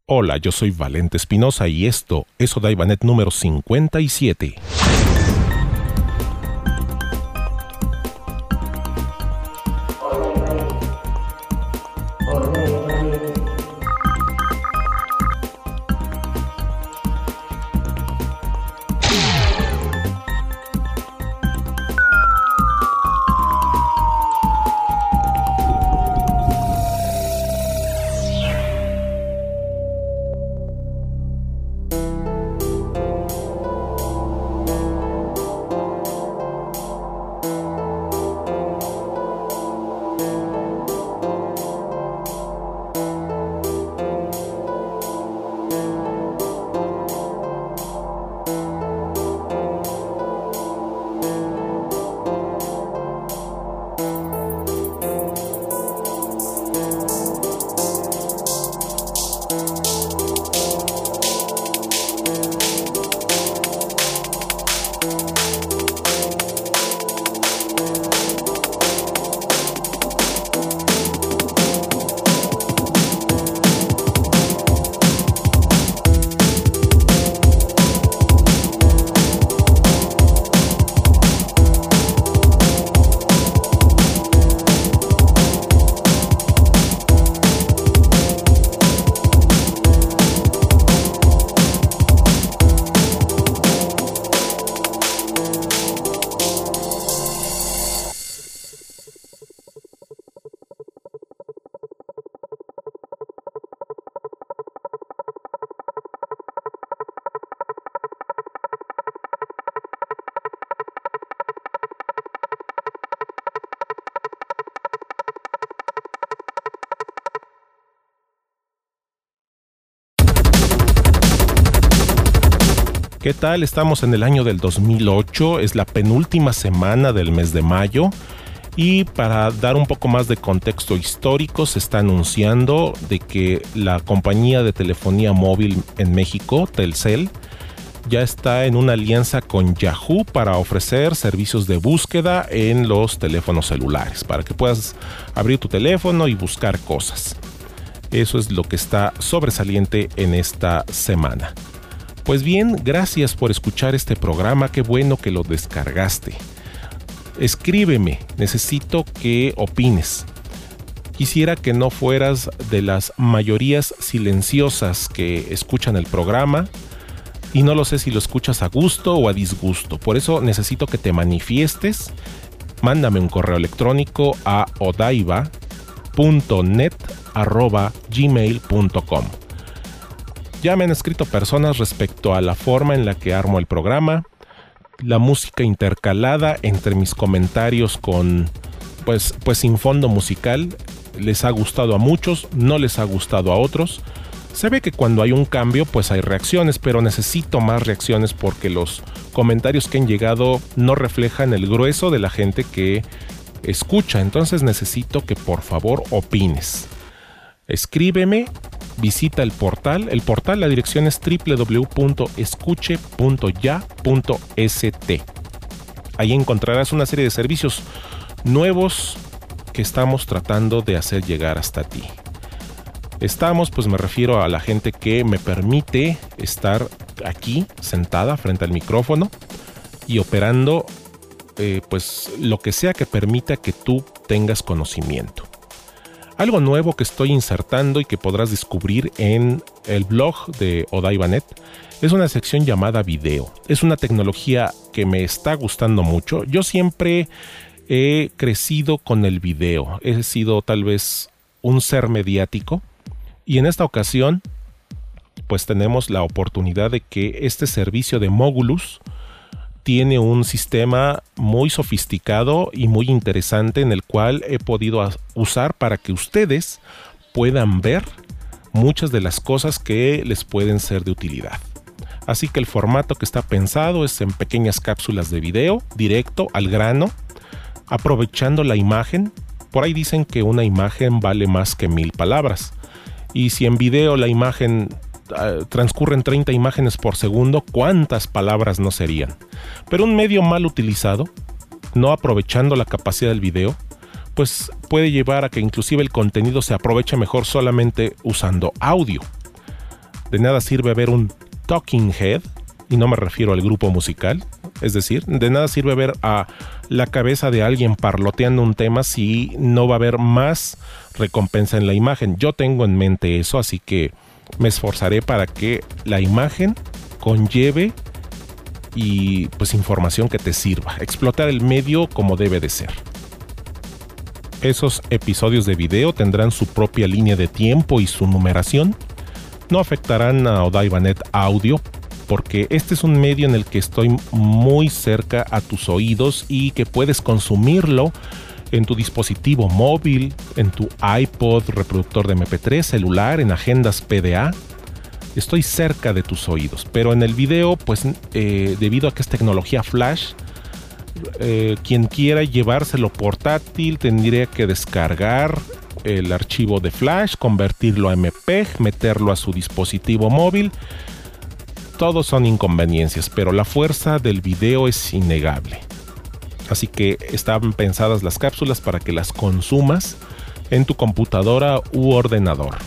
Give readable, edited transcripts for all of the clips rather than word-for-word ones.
Hola, yo soy Valente Espinosa y esto es Odaibanet número 57. ¿Qué tal? Estamos en el año del 2008, es la penúltima semana del mes de mayo y para dar un poco más de contexto histórico se está anunciando de que la compañía de telefonía móvil en México, Telcel, ya está en una alianza con Yahoo para ofrecer servicios de búsqueda en los teléfonos celulares, para que puedas abrir tu teléfono y buscar cosas. Eso es lo que está sobresaliente en esta semana. Pues bien, gracias por escuchar este programa, qué bueno que lo descargaste. Escríbeme, necesito que opines. Quisiera que no fueras de las mayorías silenciosas que escuchan el programa y no lo sé si lo escuchas a gusto o a disgusto. Por eso necesito que te mándame un correo electrónico a odaiba.net@gmail.com. Ya me han escrito personas respecto a la forma en la que armo el programa, la música intercalada entre mis comentarios con, pues sin fondo musical. Les ha gustado a muchos, no les ha gustado a otros. Se ve que cuando hay un cambio, pues hay reacciones, pero necesito más reacciones porque los comentarios que han llegado no reflejan el grueso de la gente que escucha. Entonces necesito que por favor opines. Escríbeme. Visita el portal, la dirección es www.escuche.ya.st. Ahí encontrarás una serie de servicios nuevos que estamos tratando de hacer llegar hasta ti. Pues me refiero a la gente que me permite estar aquí sentada frente al micrófono y operando pues lo que sea que permita que tú tengas conocimiento. Algo nuevo que estoy insertando y que podrás descubrir en el blog de Odaibanet es una sección llamada video. Es una tecnología que me está gustando mucho. Yo siempre he crecido con el video. He sido tal vez un ser mediático. Y en esta ocasión, pues tenemos la oportunidad de que este servicio de Mogulus tiene un sistema muy sofisticado y muy interesante en el cual he podido usar para que ustedes puedan ver muchas de las cosas que les pueden ser de utilidad. Así que el formato que está pensado es en pequeñas cápsulas de video, directo, al grano, aprovechando la imagen. Por ahí dicen que una imagen vale más que 1000 palabras. Y si en video la imagen transcurren 30 imágenes por segundo, ¿cuántas palabras no serían? Pero un medio mal utilizado, no aprovechando la capacidad del video, pues puede llevar a que inclusive el contenido se aproveche mejor solamente usando audio. De nada sirve ver un Talking Head, y no me refiero al grupo musical, es decir, de nada sirve ver a la cabeza de alguien parloteando un tema si no va a haber más recompensa en la imagen. Yo tengo en mente eso, así que me esforzaré para que la imagen conlleve y pues información que te sirva, explotar el medio como debe de ser. Esos episodios de video tendrán su propia línea de tiempo y su numeración. No afectarán a Odaibanet Audio, porque este es un medio en el que estoy muy cerca a tus oídos y que puedes consumirlo en tu dispositivo móvil, en tu iPod, reproductor de MP3, celular, en agendas PDA. Estoy cerca de tus oídos, pero en el video, pues debido a que es tecnología flash, quien quiera llevárselo portátil tendría que descargar el archivo de flash, convertirlo a MPEG, meterlo a su dispositivo móvil. Todos son inconveniencias, pero la fuerza del video es innegable. Así que están pensadas las cápsulas para que las consumas en tu computadora u ordenador.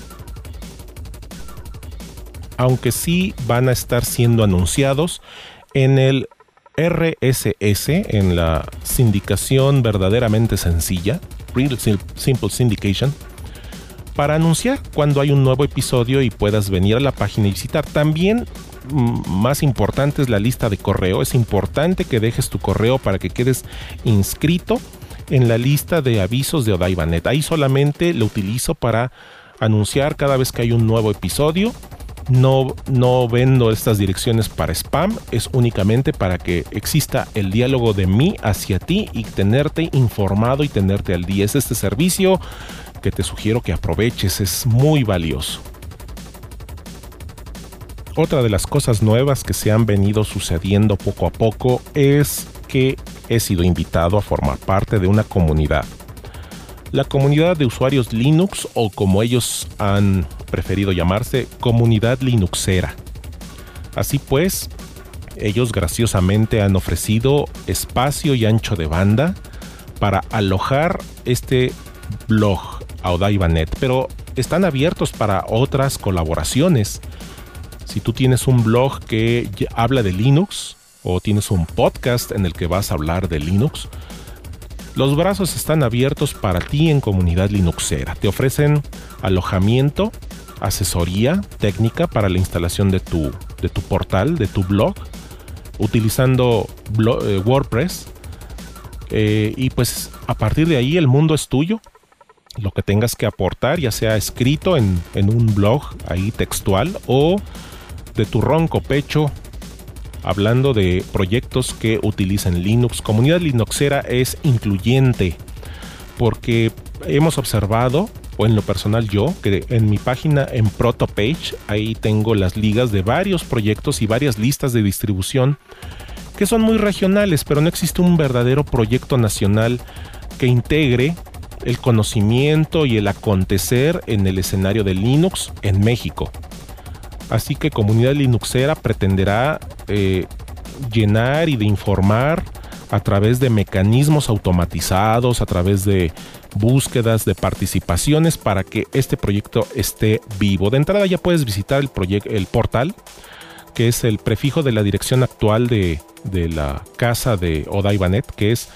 Aunque sí van a estar siendo anunciados en el RSS, en la sindicación verdaderamente sencilla, Real Simple Syndication, para anunciar cuando hay un nuevo episodio y puedas venir a la página y visitar. También, más importante, es la lista de correo. Es importante que dejes tu correo para que quedes inscrito en la lista de avisos de Odaibanet. Ahí solamente lo utilizo para anunciar cada vez que hay un nuevo episodio. No vendo estas direcciones para spam, es únicamente para que exista el diálogo de mí hacia ti y tenerte informado y tenerte al día. Es este servicio que te sugiero que aproveches, es muy valioso. Otra de las cosas nuevas que se han venido sucediendo poco a poco es que he sido invitado a formar parte de una comunidad. La comunidad de usuarios Linux, o como ellos han preferido llamarse, comunidad Linuxera. Así pues, ellos graciosamente han ofrecido espacio y ancho de banda para alojar este blog a Odaibanet, pero están abiertos para otras colaboraciones. Si tú tienes un blog que habla de Linux o tienes un podcast en el que vas a hablar de Linux, los brazos están abiertos para ti en comunidad Linuxera. Te ofrecen alojamiento, asesoría técnica para la instalación de tu portal, de tu blog, utilizando WordPress. Y pues a partir de ahí el mundo es tuyo. Lo que tengas que aportar, ya sea escrito en un blog ahí textual o de tu ronco pecho, hablando de proyectos que utilizan Linux. Comunidad Linuxera es incluyente porque hemos observado, o en lo personal yo, que en mi página en Protopage, ahí tengo las ligas de varios proyectos y varias listas de distribución que son muy regionales, pero no existe un verdadero proyecto nacional que integre el conocimiento y el acontecer en el escenario de Linux en México. Así que Comunidad Linuxera pretenderá llenar y de informar a través de mecanismos automatizados, a través de búsquedas, de participaciones, para que este proyecto esté vivo. De entrada ya puedes visitar el portal, que es el prefijo de la dirección actual de la casa de Odaibanet, que es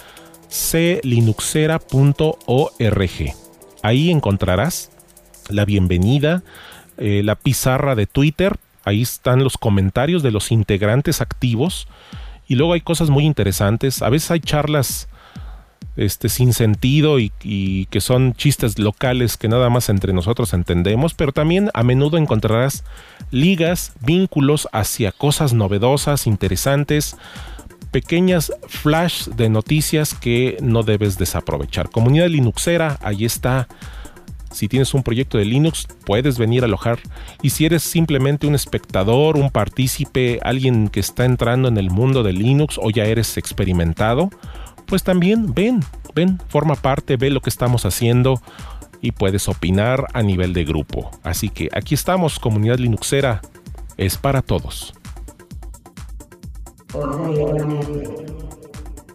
clinuxera.org. Ahí encontrarás la bienvenida, la pizarra de Twitter. Ahí están los comentarios de los integrantes activos. Y luego hay cosas muy interesantes. A veces hay charlas sin sentido y que son chistes locales que nada más entre nosotros entendemos, pero también a menudo encontrarás ligas, vínculos hacia cosas novedosas, interesantes, pequeñas flash de noticias que no debes desaprovechar. Comunidad Linuxera, ahí está. Si tienes un proyecto de Linux, puedes venir a alojar. Y si eres simplemente un espectador, un partícipe, alguien que está entrando en el mundo de Linux o ya eres experimentado, pues también ven, forma parte, ve lo que estamos haciendo y puedes opinar a nivel de grupo. Así que aquí estamos, Comunidad Linuxera, es para todos.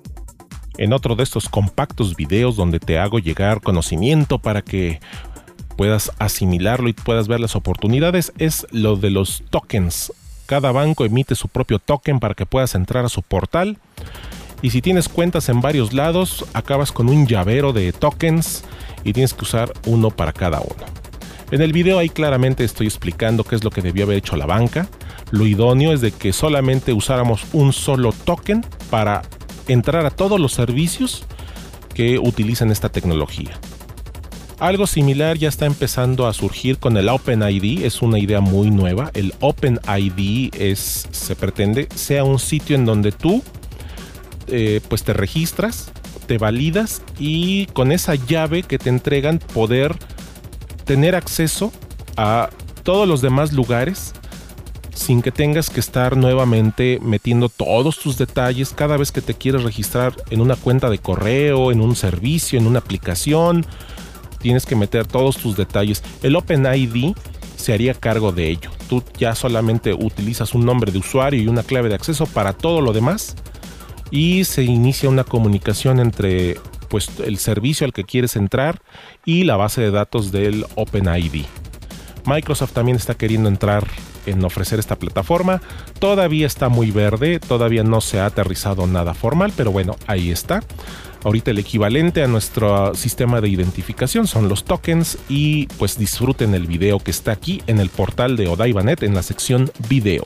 En otro de estos compactos videos donde te hago llegar conocimiento para que puedas asimilarlo y puedas ver las oportunidades es lo de los tokens. Cada banco emite su propio token para que puedas entrar a su portal. Y si tienes cuentas en varios lados, acabas con un llavero de tokens y tienes que usar uno para cada uno. En el video ahí claramente estoy explicando qué es lo que debió haber hecho la banca. Lo idóneo es de que solamente usáramos un solo token para entrar a todos los servicios que utilizan esta tecnología. Algo similar ya está empezando a surgir con el OpenID. Es una idea muy nueva. El OpenID se pretende sea un sitio en donde tú pues te registras, te validas y con esa llave que te entregan poder tener acceso a todos los demás lugares sin que tengas que estar nuevamente metiendo todos tus detalles cada vez que te quieres registrar en una cuenta de correo, en un servicio, en una aplicación. Tienes que meter todos tus detalles. El OpenID se haría cargo de ello. Tú ya solamente utilizas un nombre de usuario y una clave de acceso para todo lo demás y se inicia una comunicación entre pues, el servicio al que quieres entrar y la base de datos del OpenID. Microsoft también está queriendo entrar en ofrecer esta plataforma. Todavía está muy verde, todavía no se ha aterrizado nada formal, pero bueno, ahí está. Ahorita el equivalente a nuestro sistema de identificación son los tokens y pues disfruten el video que está aquí en el portal de Odaiba.net en la sección video.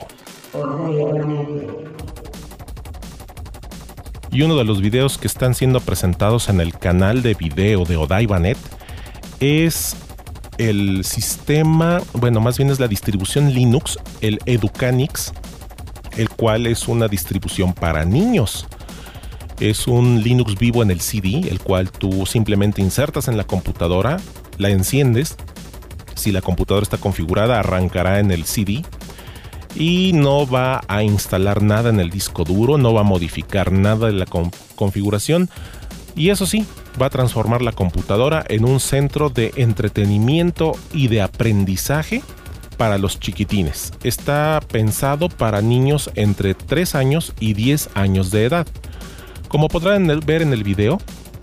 Y uno de los videos que están siendo presentados en el canal de video de Odaiba.net es el sistema, bueno, más bien es la distribución Linux, el Educanix, el cual es una distribución para niños. Es un Linux vivo en el CD, el cual tú simplemente insertas en la computadora, la enciendes. Si la computadora está configurada, arrancará en el CD y no va a instalar nada en el disco duro, no va a modificar nada de la configuración. Y eso sí, va a transformar la computadora en un centro de entretenimiento y de aprendizaje para los chiquitines. Está pensado para niños entre 3 años y 10 años de edad. Como podrán ver en el video,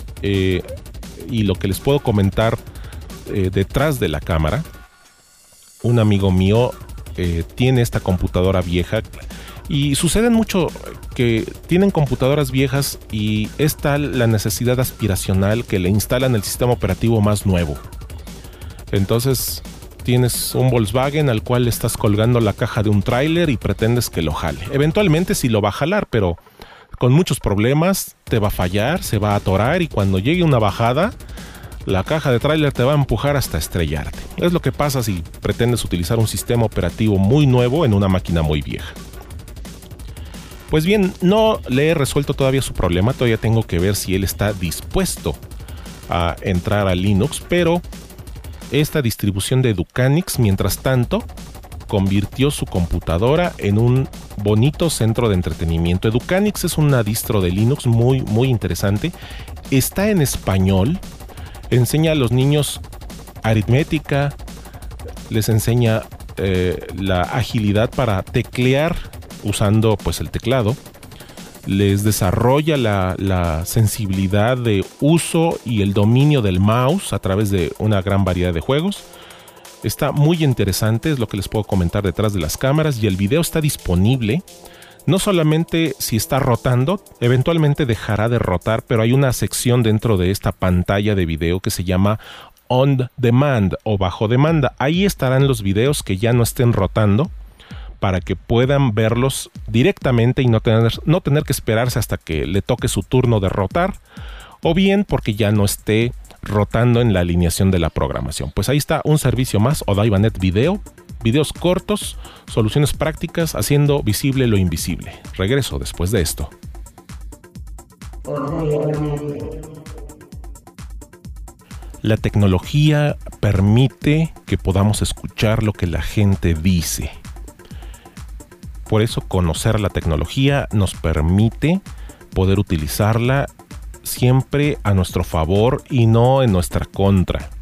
y lo que les puedo comentar detrás de la cámara, un amigo mío tiene esta computadora vieja y sucede mucho que tienen computadoras viejas y es tal la necesidad aspiracional que le instalan el sistema operativo más nuevo. Entonces tienes un Volkswagen al cual le estás colgando la caja de un tráiler y pretendes que lo jale. Eventualmente sí lo va a jalar, pero con muchos problemas, te va a fallar, se va a atorar y cuando llegue una bajada, la caja de tráiler te va a empujar hasta estrellarte. Es lo que pasa si pretendes utilizar un sistema operativo muy nuevo en una máquina muy vieja. Pues bien, no le he resuelto todavía su problema, todavía tengo que ver si él está dispuesto a entrar a Linux, pero esta distribución de Educanix, mientras tanto, convirtió su computadora en un bonito centro de entretenimiento. Educanix es una distro de Linux muy, muy interesante. Está en español. Enseña a los niños aritmética. Les enseña la agilidad para teclear usando pues el teclado. Les desarrolla la sensibilidad de uso y el dominio del mouse a través de una gran variedad de juegos. Está muy interesante, es lo que les puedo comentar detrás de las cámaras, y el video está disponible. No solamente si está rotando, eventualmente dejará de rotar, pero hay una sección dentro de esta pantalla de video que se llama On Demand o bajo demanda. Ahí estarán los videos que ya no estén rotando para que puedan verlos directamente y no tener que esperarse hasta que le toque su turno de rotar, o bien porque ya no esté rotando en la alineación de la programación. Pues ahí está un servicio más, Odaiba.net Video, videos cortos, soluciones prácticas haciendo visible lo invisible. Regreso después de esto. La tecnología permite que podamos escuchar lo que la gente dice. Por eso conocer la tecnología nos permite poder utilizarla siempre a nuestro favor y no en nuestra contra.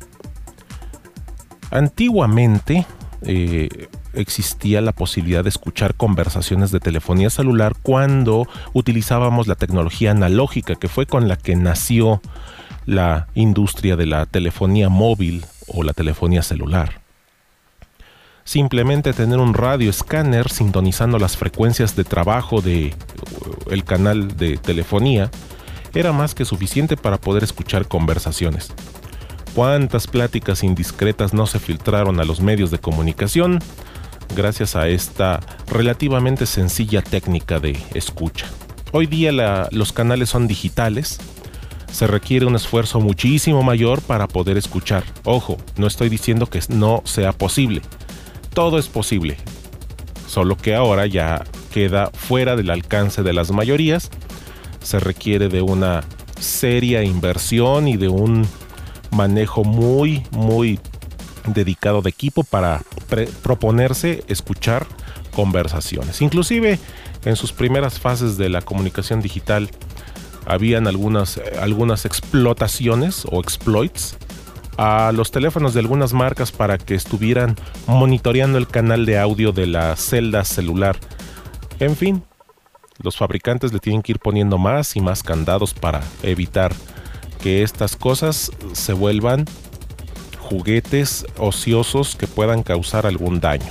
Antiguamente existía la posibilidad de escuchar conversaciones de telefonía celular cuando utilizábamos la tecnología analógica, que fue con la que nació la industria de la telefonía móvil o la telefonía celular. Simplemente tener un radio escáner sintonizando las frecuencias de trabajo de el canal de telefonía era más que suficiente para poder escuchar conversaciones. ¿Cuántas pláticas indiscretas no se filtraron a los medios de comunicación gracias a esta relativamente sencilla técnica de escucha? Hoy día los canales son digitales. Se requiere un esfuerzo muchísimo mayor para poder escuchar. Ojo, no estoy diciendo que no sea posible. Todo es posible. Solo que ahora ya queda fuera del alcance de las mayorías. Se requiere de una seria inversión y de un manejo muy dedicado de equipo para proponerse escuchar conversaciones. Inclusive en sus primeras fases de la comunicación digital habían algunas explotaciones o exploits a los teléfonos de algunas marcas para que estuvieran monitoreando el canal de audio de la celda celular. En fin, los fabricantes le tienen que ir poniendo más y más candados para evitar que estas cosas se vuelvan juguetes ociosos que puedan causar algún daño.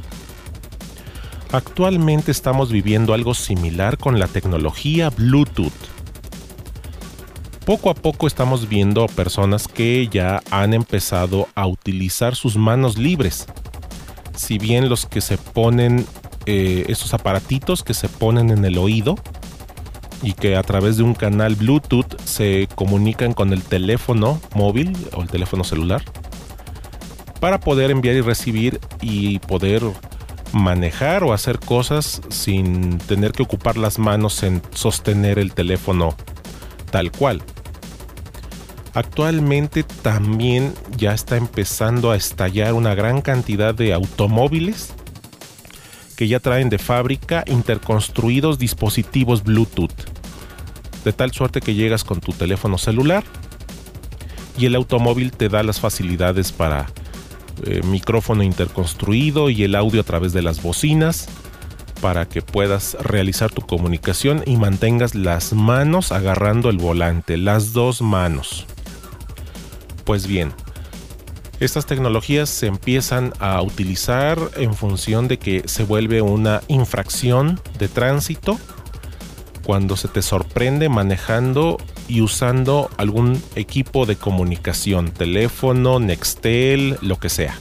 Actualmente estamos viviendo algo similar con la tecnología Bluetooth. Poco a poco estamos viendo personas que ya han empezado a utilizar sus manos libres. Si bien los que se ponen esos aparatitos que se ponen en el oído y que a través de un canal Bluetooth se comunican con el teléfono móvil o el teléfono celular para poder enviar y recibir y poder manejar o hacer cosas sin tener que ocupar las manos en sostener el teléfono tal cual. Actualmente también ya está empezando a estallar una gran cantidad de automóviles que ya traen de fábrica interconstruidos dispositivos Bluetooth, de tal suerte que llegas con tu teléfono celular y el automóvil te da las facilidades para micrófono interconstruido y el audio a través de las bocinas para que puedas realizar tu comunicación y mantengas las manos agarrando el volante, las dos manos. Pues bien, estas tecnologías se empiezan a utilizar en función de que se vuelve una infracción de tránsito cuando se te sorprende manejando y usando algún equipo de comunicación, teléfono, Nextel, lo que sea.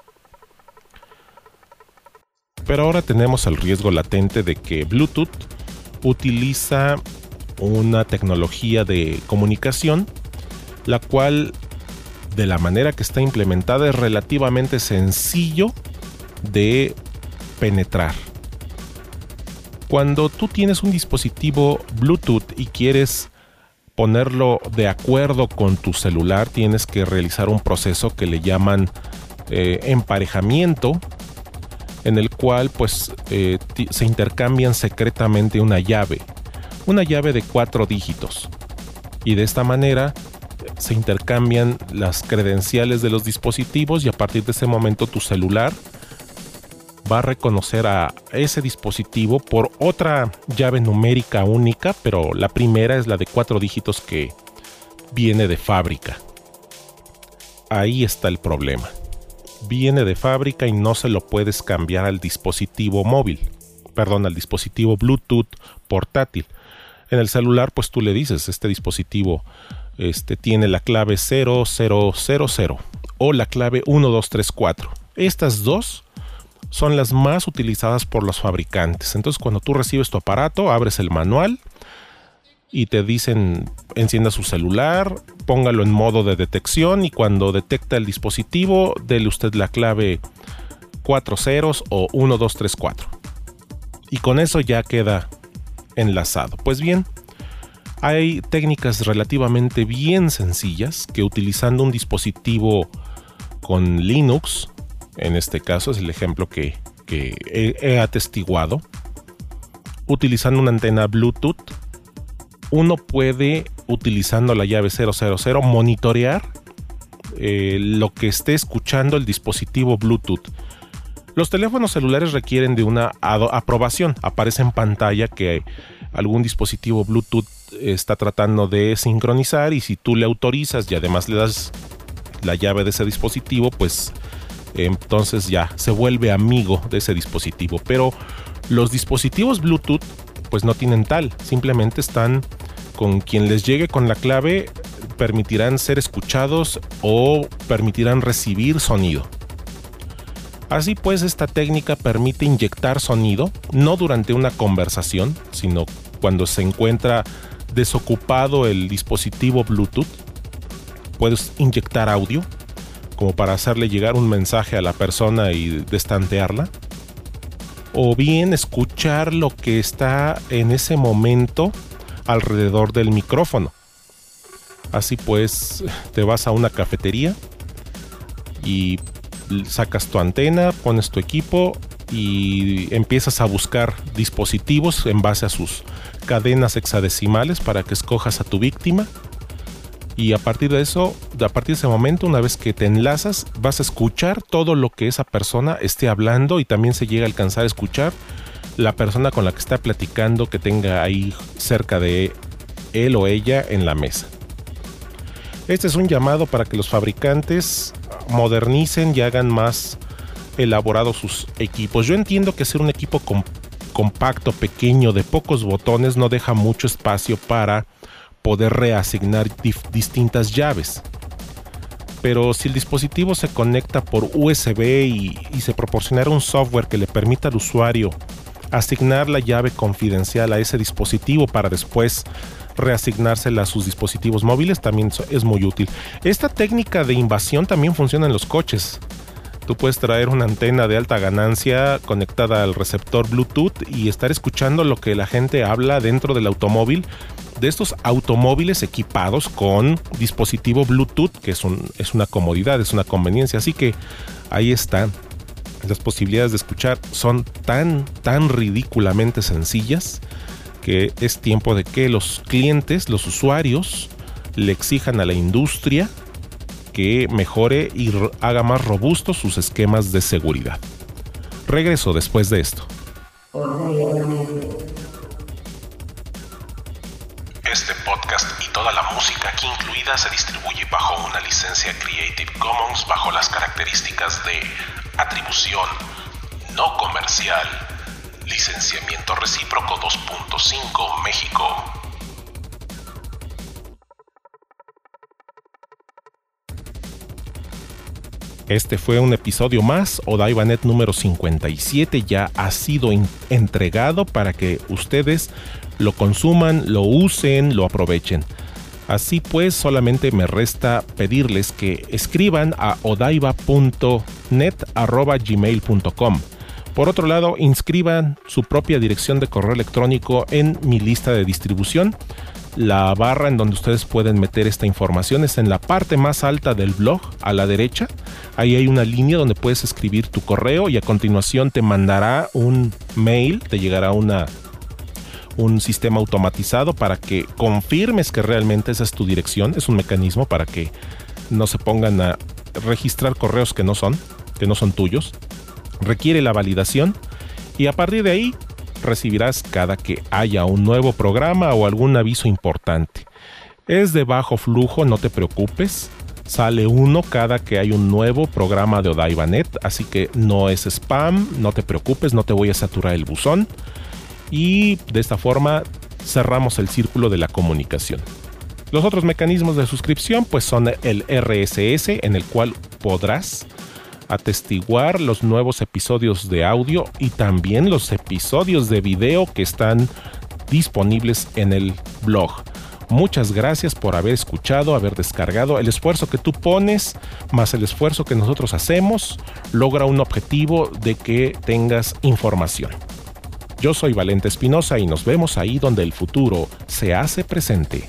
Pero ahora tenemos el riesgo latente de que Bluetooth utiliza una tecnología de comunicación, la cual, de la manera que está implementada, es relativamente sencillo de penetrar. Cuando tú tienes un dispositivo Bluetooth y quieres ponerlo de acuerdo con tu celular, tienes que realizar un proceso que le llaman emparejamiento, en el cual se intercambian secretamente una llave de 4 dígitos, y de esta manera se intercambian las credenciales de los dispositivos, y a partir de ese momento tu celular va a reconocer a ese dispositivo por otra llave numérica única, pero la primera es la de 4 dígitos que viene de fábrica. Ahí está el problema. Viene de fábrica y no se lo puedes cambiar al dispositivo al dispositivo Bluetooth portátil. En el celular, pues tú le dices, este dispositivo tiene la clave 0000 o la clave 1234. Estas dos son las más utilizadas por los fabricantes. Entonces, cuando tú recibes tu aparato, abres el manual y te dicen: encienda su celular, póngalo en modo de detección, y cuando detecta el dispositivo, dele usted la clave 4 ceros o 1234. Y con eso ya queda enlazado. Pues bien, hay técnicas relativamente bien sencillas que, utilizando un dispositivo con Linux, en este caso es el ejemplo que he atestiguado, utilizando una antena Bluetooth, uno puede, utilizando la llave 000, monitorear lo que esté escuchando el dispositivo Bluetooth. Los teléfonos celulares requieren de una aprobación. Aparece en pantalla que algún dispositivo Bluetooth está tratando de sincronizar, y si tú le autorizas y además le das la llave de ese dispositivo, pues entonces ya se vuelve amigo de ese dispositivo. Pero los dispositivos Bluetooth pues no tienen tal, simplemente están con quien les llegue con la clave, permitirán ser escuchados o permitirán recibir sonido. Así pues, esta técnica permite inyectar sonido, no durante una conversación, sino cuando se encuentra desocupado el dispositivo Bluetooth. Puedes inyectar audio, como para hacerle llegar un mensaje a la persona y destantearla. O bien escuchar lo que está en ese momento alrededor del micrófono. Así pues, te vas a una cafetería y sacas tu antena, pones tu equipo y empiezas a buscar dispositivos en base a sus cadenas hexadecimales para que escojas a tu víctima. Y a partir de eso, a partir de ese momento, una vez que te enlazas, vas a escuchar todo lo que esa persona esté hablando, y también se llega a alcanzar a escuchar la persona con la que está platicando, que tenga ahí cerca de él o ella en la mesa. Este es un llamado para que los fabricantes modernicen y hagan más elaborados sus equipos. Yo entiendo que ser un equipo compacto, pequeño, de pocos botones, no deja mucho espacio para poder reasignar distintas llaves. Pero si el dispositivo se conecta por USB y se proporcionara un software que le permita al usuario asignar la llave confidencial a ese dispositivo para después reasignársela a sus dispositivos móviles, también es muy útil. Esta técnica de invasión también funciona en los coches. Tú puedes traer una antena de alta ganancia conectada al receptor Bluetooth y estar escuchando lo que la gente habla dentro del automóvil, de estos automóviles equipados con dispositivo Bluetooth, que es una comodidad, es una conveniencia. Así que ahí están. Las posibilidades de escuchar son tan ridículamente sencillas que es tiempo de que los clientes, los usuarios, le exijan a la industria que mejore y haga más robustos sus esquemas de seguridad. Regreso después de esto. Este podcast y toda la música aquí incluida se distribuye bajo una licencia Creative Commons bajo las características de atribución no comercial, licenciamiento recíproco 2.5 México. Este fue un episodio más. OdaibaNet número 57 ya ha sido entregado para que ustedes lo consuman, lo usen, lo aprovechen. Así pues, solamente me resta pedirles que escriban a odaiba.net@gmail.com. Por otro lado, inscriban su propia dirección de correo electrónico en mi lista de distribución. La barra en donde ustedes pueden meter esta información es en la parte más alta del blog, a la derecha. Ahí hay una línea donde puedes escribir tu correo y a continuación te mandará un mail, te llegará un sistema automatizado para que confirmes que realmente esa es tu dirección. Es un mecanismo para que no se pongan a registrar correos que no son tuyos. Requiere la validación y a partir de ahí recibirás cada que haya un nuevo programa o algún aviso importante. Es de bajo flujo, no te preocupes. Sale uno cada que hay un nuevo programa de OdaibaNet, así que no es spam, no te preocupes, no te voy a saturar el buzón. Y de esta forma cerramos el círculo de la comunicación. Los otros mecanismos de suscripción pues son el RSS, en el cual podrás atestiguar los nuevos episodios de audio y también los episodios de video que están disponibles en el blog. Muchas gracias por haber escuchado, haber descargado. El esfuerzo que tú pones más el esfuerzo que nosotros hacemos logra un objetivo de que tengas información. Yo soy Valente Espinosa y nos vemos ahí donde el futuro se hace presente.